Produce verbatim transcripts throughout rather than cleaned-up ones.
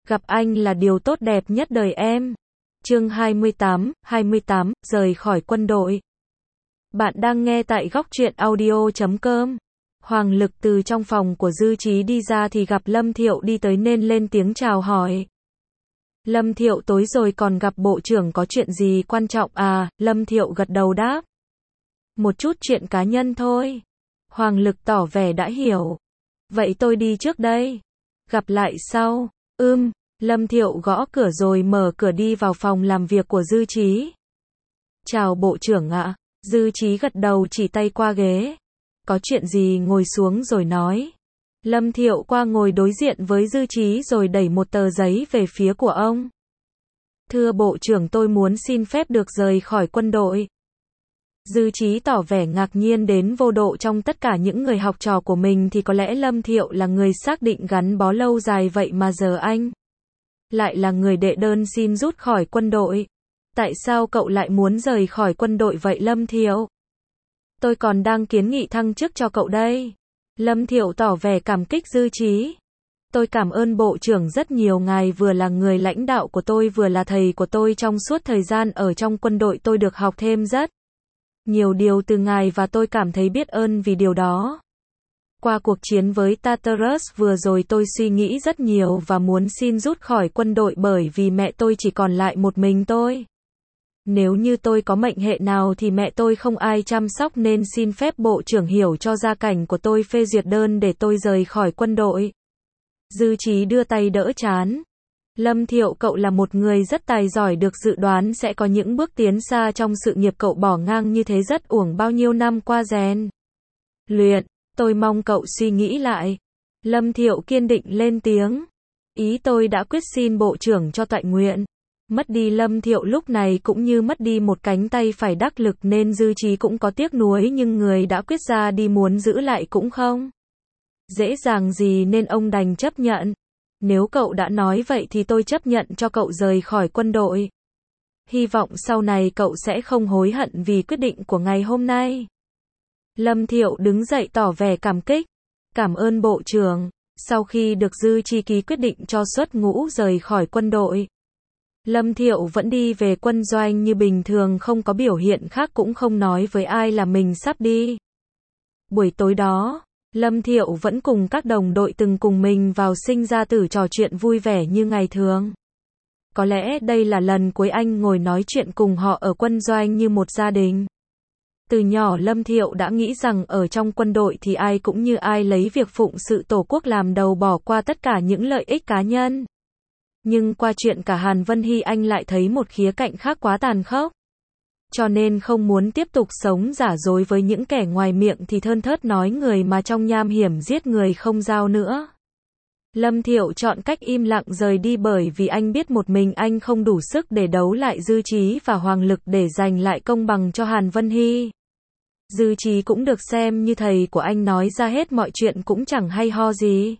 Gặp anh là điều tốt đẹp nhất đời em. Chương hai mươi tám, hai mươi tám, rời khỏi quân đội. Bạn đang nghe tại góc truyện audio chấm com. Hoàng Lực từ trong phòng của Dư Chí đi ra thì gặp Lâm Thiệu đi tới nên lên tiếng chào hỏi. Lâm Thiệu tối rồi còn gặp bộ trưởng có chuyện gì quan trọng à? Lâm Thiệu gật đầu đáp. Một chút chuyện cá nhân thôi. Hoàng Lực tỏ vẻ đã hiểu. Vậy tôi đi trước đây. Gặp lại sau. Ưm, Lâm Thiệu gõ cửa rồi mở cửa đi vào phòng làm việc của Dư Chí. Chào bộ trưởng ạ. Dư Chí gật đầu chỉ tay qua ghế. Có chuyện gì ngồi xuống rồi nói. Lâm Thiệu qua ngồi đối diện với Dư Chí rồi đẩy một tờ giấy về phía của ông. Thưa bộ trưởng, tôi muốn xin phép được rời khỏi quân đội. Dư Chí tỏ vẻ ngạc nhiên đến vô độ. Trong tất cả những người học trò của mình thì có lẽ Lâm Thiệu là người xác định gắn bó lâu dài, vậy mà giờ anh lại là người đệ đơn xin rút khỏi quân đội. Tại sao cậu lại muốn rời khỏi quân đội vậy Lâm Thiệu? Tôi còn đang kiến nghị thăng chức cho cậu đây. Lâm Thiệu tỏ vẻ cảm kích Dư Chí. Tôi cảm ơn bộ trưởng rất nhiều, ngài vừa là người lãnh đạo của tôi vừa là thầy của tôi. Trong suốt thời gian ở trong quân đội tôi được học thêm rất nhiều điều từ ngài và tôi cảm thấy biết ơn vì điều đó. Qua cuộc chiến với Tartarus vừa rồi tôi suy nghĩ rất nhiều và muốn xin rút khỏi quân đội bởi vì mẹ tôi chỉ còn lại một mình tôi. Nếu như tôi có mệnh hệ nào thì mẹ tôi không ai chăm sóc, nên xin phép bộ trưởng hiểu cho gia cảnh của tôi, phê duyệt đơn để tôi rời khỏi quân đội. Dư Chí đưa tay đỡ trán. Lâm Thiệu, cậu là một người rất tài giỏi, được dự đoán sẽ có những bước tiến xa trong sự nghiệp. Cậu bỏ ngang như thế rất uổng bao nhiêu năm qua rèn luyện. Tôi mong cậu suy nghĩ lại. Lâm Thiệu kiên định lên tiếng. Ý tôi đã quyết, xin bộ trưởng cho toại nguyện. Mất đi Lâm Thiệu lúc này cũng như mất đi một cánh tay phải đắc lực, nên Dư Chí cũng có tiếc nuối, nhưng người đã quyết ra đi muốn giữ lại cũng không dễ dàng gì nên ông đành chấp nhận. Nếu cậu đã nói vậy thì tôi chấp nhận cho cậu rời khỏi quân đội. Hy vọng sau này cậu sẽ không hối hận vì quyết định của ngày hôm nay. Lâm Thiệu đứng dậy tỏ vẻ cảm kích. Cảm ơn bộ trưởng. Sau khi được Dư Chí ký quyết định cho xuất ngũ rời khỏi quân đội, Lâm Thiệu vẫn đi về quân doanh như bình thường, không có biểu hiện khác, cũng không nói với ai là mình sắp đi. Buổi tối đó, Lâm Thiệu vẫn cùng các đồng đội từng cùng mình vào sinh ra tử trò chuyện vui vẻ như ngày thường. Có lẽ đây là lần cuối anh ngồi nói chuyện cùng họ ở quân doanh như một gia đình. Từ nhỏ Lâm Thiệu đã nghĩ rằng ở trong quân đội thì ai cũng như ai, lấy việc phụng sự tổ quốc làm đầu, bỏ qua tất cả những lợi ích cá nhân. Nhưng qua chuyện cả Hàn Vân Hy, anh lại thấy một khía cạnh khác quá tàn khốc. Cho nên không muốn tiếp tục sống giả dối với những kẻ ngoài miệng thì thơn thớt nói người mà trong nham hiểm giết người không giao nữa. Lâm Thiệu chọn cách im lặng rời đi bởi vì anh biết một mình anh không đủ sức để đấu lại Dư Chí và Hoàng Lực để giành lại công bằng cho Hàn Vân Hy. Dư Chí cũng được xem như thầy của anh, nói ra hết mọi chuyện cũng chẳng hay ho gì.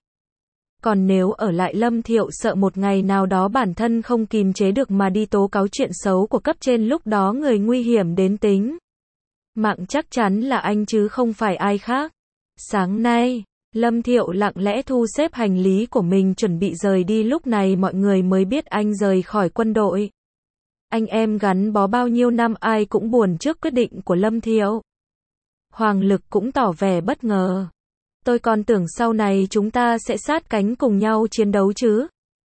Còn nếu ở lại, Lâm Thiệu sợ một ngày nào đó bản thân không kìm chế được mà đi tố cáo chuyện xấu của cấp trên, lúc đó người nguy hiểm đến tính mạng chắc chắn là anh chứ không phải ai khác. Sáng nay, Lâm Thiệu lặng lẽ thu xếp hành lý của mình chuẩn bị rời đi, lúc này mọi người mới biết anh rời khỏi quân đội. Anh em gắn bó bao nhiêu năm ai cũng buồn trước quyết định của Lâm Thiệu. Hoàng Lực cũng tỏ vẻ bất ngờ. Tôi còn tưởng sau này chúng ta sẽ sát cánh cùng nhau chiến đấu chứ.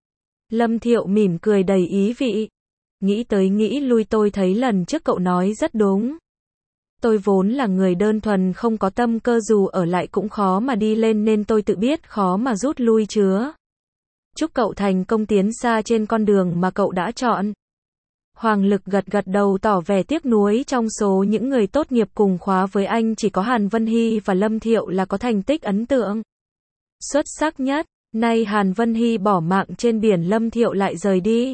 Lâm Thiệu mỉm cười đầy ý vị. Nghĩ tới nghĩ lui, tôi thấy lần trước cậu nói rất đúng. Tôi vốn là người đơn thuần không có tâm cơ, dù ở lại cũng khó mà đi lên, nên tôi tự biết khó mà rút lui chứa. Chúc cậu thành công tiến xa trên con đường mà cậu đã chọn. Hoàng Lực gật gật đầu tỏ vẻ tiếc nuối, trong số những người tốt nghiệp cùng khóa với anh chỉ có Hàn Vân Hy và Lâm Thiệu là có thành tích ấn tượng xuất sắc nhất. Nay Hàn Vân Hy bỏ mạng trên biển, Lâm Thiệu lại rời đi.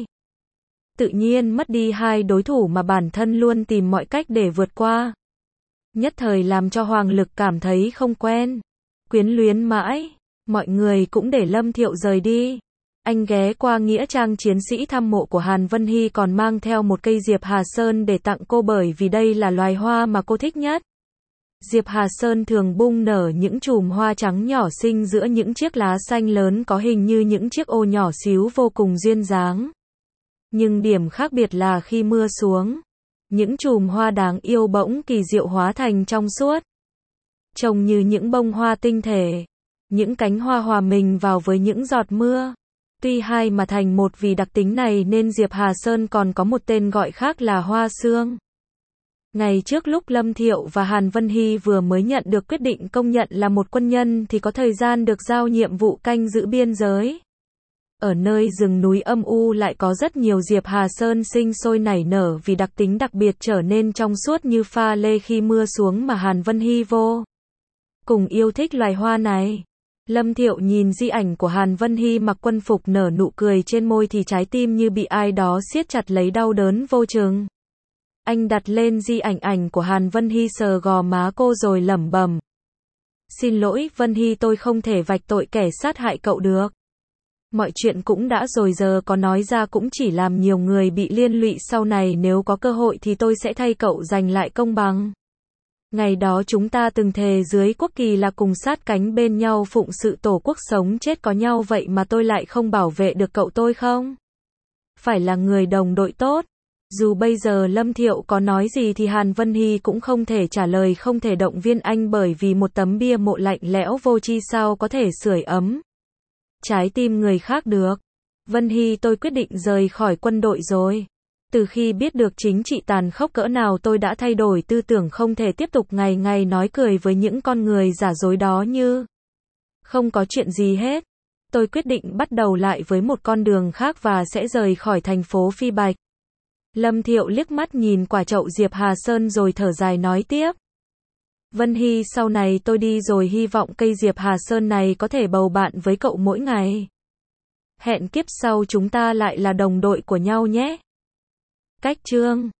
Tự nhiên mất đi hai đối thủ mà bản thân luôn tìm mọi cách để vượt qua. Nhất thời làm cho Hoàng Lực cảm thấy không quen, quyến luyến mãi. Mọi người cũng để Lâm Thiệu rời đi. Anh ghé qua nghĩa trang chiến sĩ thăm mộ của Hàn Vân Hy, còn mang theo một cây diệp Hà Sơn để tặng cô bởi vì đây là loài hoa mà cô thích nhất. Diệp Hà Sơn thường bung nở những chùm hoa trắng nhỏ xinh giữa những chiếc lá xanh lớn có hình như những chiếc ô nhỏ xíu vô cùng duyên dáng. Nhưng điểm khác biệt là khi mưa xuống, những chùm hoa đáng yêu bỗng kỳ diệu hóa thành trong suốt. Trông như những bông hoa tinh thể, những cánh hoa hòa mình vào với những giọt mưa. Tuy hai mà thành một vì đặc tính này nên Diệp Hà Sơn còn có một tên gọi khác là hoa sương. Ngày trước lúc Lâm Thiệu và Hàn Vân Hy vừa mới nhận được quyết định công nhận là một quân nhân thì có thời gian được giao nhiệm vụ canh giữ biên giới. Ở nơi rừng núi âm u lại có rất nhiều Diệp Hà Sơn sinh sôi nảy nở vì đặc tính đặc biệt trở nên trong suốt như pha lê khi mưa xuống mà Hàn Vân Hy vô cùng yêu thích loài hoa này. Lâm Thiệu nhìn di ảnh của Hàn Vân Hy mặc quân phục nở nụ cười trên môi thì trái tim như bị ai đó siết chặt lấy đau đớn vô chừng. Anh đặt lên di ảnh ảnh của Hàn Vân Hy sờ gò má cô rồi lẩm bẩm. Xin lỗi Vân Hy, tôi không thể vạch tội kẻ sát hại cậu được. Mọi chuyện cũng đã rồi, giờ có nói ra cũng chỉ làm nhiều người bị liên lụy, sau này nếu có cơ hội thì tôi sẽ thay cậu giành lại công bằng. Ngày đó chúng ta từng thề dưới quốc kỳ là cùng sát cánh bên nhau phụng sự tổ quốc sống chết có nhau, vậy mà tôi lại không bảo vệ được cậu, tôi không phải là người đồng đội tốt. Dù bây giờ Lâm Thiệu có nói gì thì Hàn Vân Hy cũng không thể trả lời, không thể động viên anh, bởi vì một tấm bia mộ lạnh lẽo vô tri sao có thể sưởi ấm trái tim người khác được. Vân Hy, tôi quyết định rời khỏi quân đội rồi. Từ khi biết được chính trị tàn khốc cỡ nào tôi đã thay đổi tư tưởng, không thể tiếp tục ngày ngày nói cười với những con người giả dối đó như không có chuyện gì hết. Tôi quyết định bắt đầu lại với một con đường khác và sẽ rời khỏi thành phố Phi Bạch. Lâm Thiệu liếc mắt nhìn quả chậu Diệp Hà Sơn rồi thở dài nói tiếp. Vân Hy, sau này tôi đi rồi, hy vọng cây Diệp Hà Sơn này có thể bầu bạn với cậu mỗi ngày. Hẹn kiếp sau chúng ta lại là đồng đội của nhau nhé. Cách chương